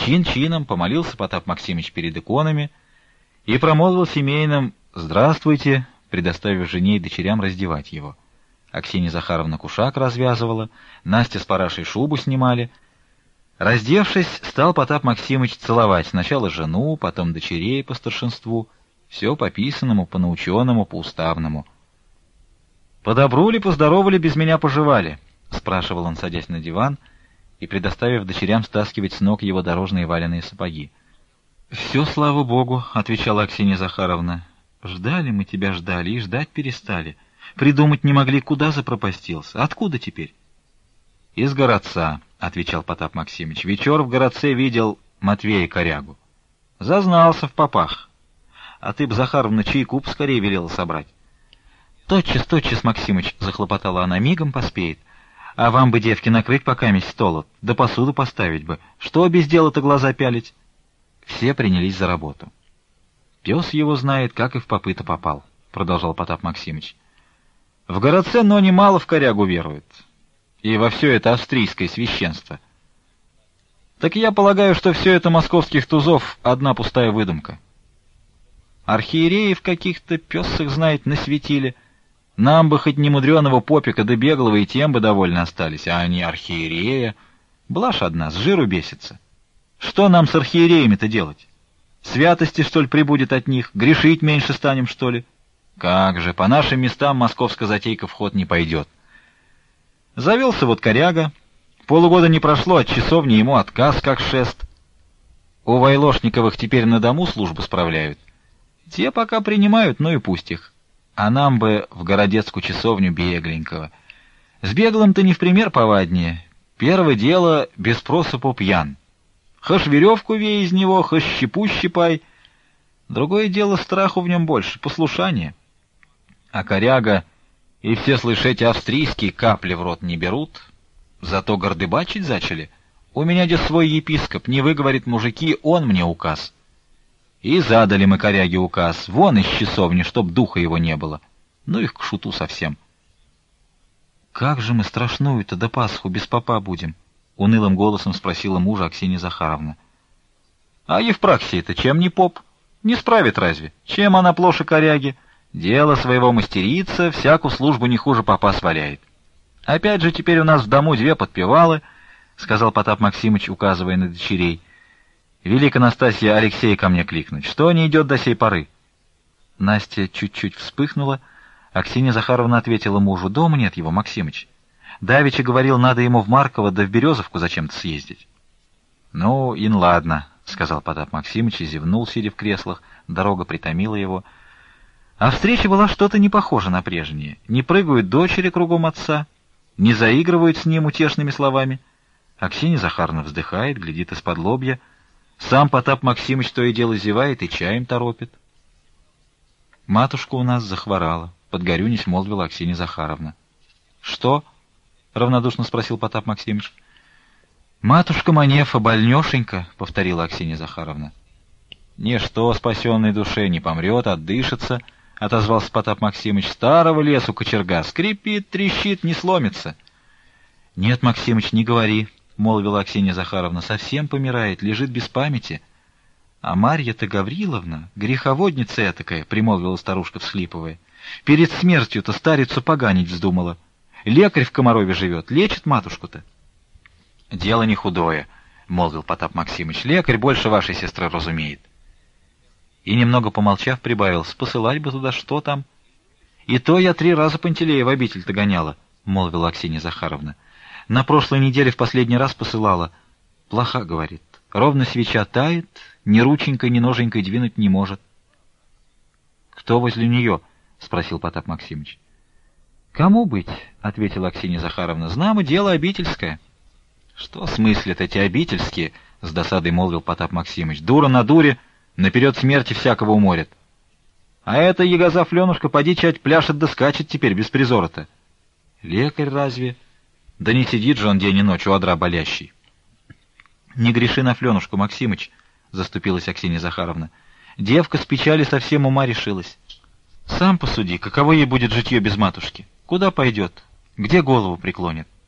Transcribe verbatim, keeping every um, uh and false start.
Чин-чином помолился Потап Максимыч перед иконами и промолвил семейным «Здравствуйте», предоставив жене и дочерям раздевать его. Аксинья Захаровна кушак развязывала, Настя с Парашей шубу снимали. Раздевшись, стал Потап Максимыч целовать сначала жену, потом дочерей по старшинству, все по писанному, по наученному, по уставному. «По добру ли, по здорову ли без меня поживали?» — спрашивал он, садясь на диван и предоставив дочерям стаскивать с ног его дорожные валеные сапоги. «Все, слава богу», — отвечала Аксинья Захаровна. «Ждали мы тебя, ждали, и ждать перестали. Придумать не могли, куда запропастился. Откуда теперь?» «Из городца», — отвечал Потап Максимыч. «Вечер в городце видел Матвея Корягу. Зазнался в попах. А ты б, Захаровна, чайку поскорее велела собрать». «Тотчас, тотчас, Максимыч», — захлопотала она, — «мигом поспеет. А вам бы, девки, накрыть покаместь стол, да посуду поставить бы. Что без дела-то глаза пялить?» Все принялись за работу. «Пес его знает, как и в попы-то попал», — продолжал Потап Максимыч. «В городце, но немало в Корягу веруют. И во все это австрийское священство. Так я полагаю, что все это московских тузов — одна пустая выдумка. Архиереев каких-то, пес их знает, насветили. Нам бы хоть немудреного попика да беглого, и тем бы довольны остались, а они архиерея. Блажь одна, с жиру бесится. Что нам с архиереями-то делать? Святости, что ли, прибудет от них? Грешить меньше станем, что ли? Как же, по нашим местам московская затейка в ход не пойдет. Завелся вот Коряга. Полугода не прошло, от часовни ему отказ, как шест. У Вайлошниковых теперь на дому службу справляют. Те пока принимают, ну и пусть их. А нам бы в городецкую часовню бегленького. С беглым-то не в пример поваднее. Первое дело — без просыпу пьян. Хошь веревку вей из него, хошь щепу щипай. Другое дело — страху в нем больше, послушание. А Коряга и все, слышите, австрийские капли в рот не берут, зато гордыбачить зачали. У меня где свой епископ, не выговорит мужики, он мне указ. И задали мы Коряге указ, вон из часовни, чтоб духа его не было. Ну их к шуту совсем. «Как же мы страшную-то до Пасху без попа будем?» — унылым голосом спросила мужа Аксинья Захаровна. «А Евпраксия-то чем не поп? Не справит разве? Чем она плоше Коряги? Дело своего мастерица, всякую службу не хуже попа сваляет. Опять же теперь у нас в дому две подпевалы», — сказал Потап Максимыч, указывая на дочерей. «Велик Анастасия Алексея ко мне кликнуть. Что не идет до сей поры?» Настя чуть-чуть вспыхнула. Аксинья Захаровна ответила мужу: «Дома нет его, Максимыч. Давеча говорил, надо ему в Марково да в Березовку зачем-то съездить». «Ну, ин ладно», — сказал Потап Максимыч и зевнул, сидя в креслах. Дорога притомила его. А встреча была что-то не похожа на прежнее. Не прыгают дочери кругом отца, не заигрывают с ним утешными словами. Аксинья Захаровна вздыхает, глядит из-под лобья. Сам Потап Максимыч то и дело зевает и чаем торопит. «Матушка у нас захворала», — подгорюнись молвила Аксинья Захаровна. «Что?» — равнодушно спросил Потап Максимыч. «Матушка Манефа больнешенька», — повторила Аксинья Захаровна. «Ничто спасенной душе не помрет, отдышится», — отозвался Потап Максимыч. «Старого лесу кочерга скрипит, трещит, не сломится». «Нет, Максимыч, не говори», — молвила Аксинья Захаровна. «Совсем помирает, лежит без памяти». «А Марья-то Гавриловна, греховодница этакая», — примолвила старушка, всхлипывая. «Перед смертью-то старицу поганить вздумала. Лекарь в Комарове живет, лечит матушку-то». «Дело не худое», — молвил Потап Максимыч. «Лекарь больше вашей сестры разумеет». И, немного помолчав, прибавил: «Посылать бы туда, что там?» «И то я три раза Пантелея в обитель-то гоняла», — молвила Аксинья Захаровна. «На прошлой неделе в последний раз посылала. Плоха, — говорит, — ровно свеча тает, ни рученькой, ни ноженькой двинуть не может». «Кто возле нее?» — спросил Потап Максимыч. «Кому быть?» — ответила Аксинья Захаровна. «Знамо, дело обительское». «Что смыслят эти обительские?» — с досадой молвил Потап Максимыч. «Дура на дуре, наперед смерти всякого уморят. А эта ягоза Фленушка поди чать пляшет да скачет теперь без призора-то. Лекарь разве? Да не сидит же он день и ночь у одра болящий». «Не греши на Фленушку, Максимыч», — заступилась Аксинья Захаровна. «Девка с печали совсем ума решилась. Сам посуди, каково ей будет житье без матушки? Куда пойдет? Где голову преклонит?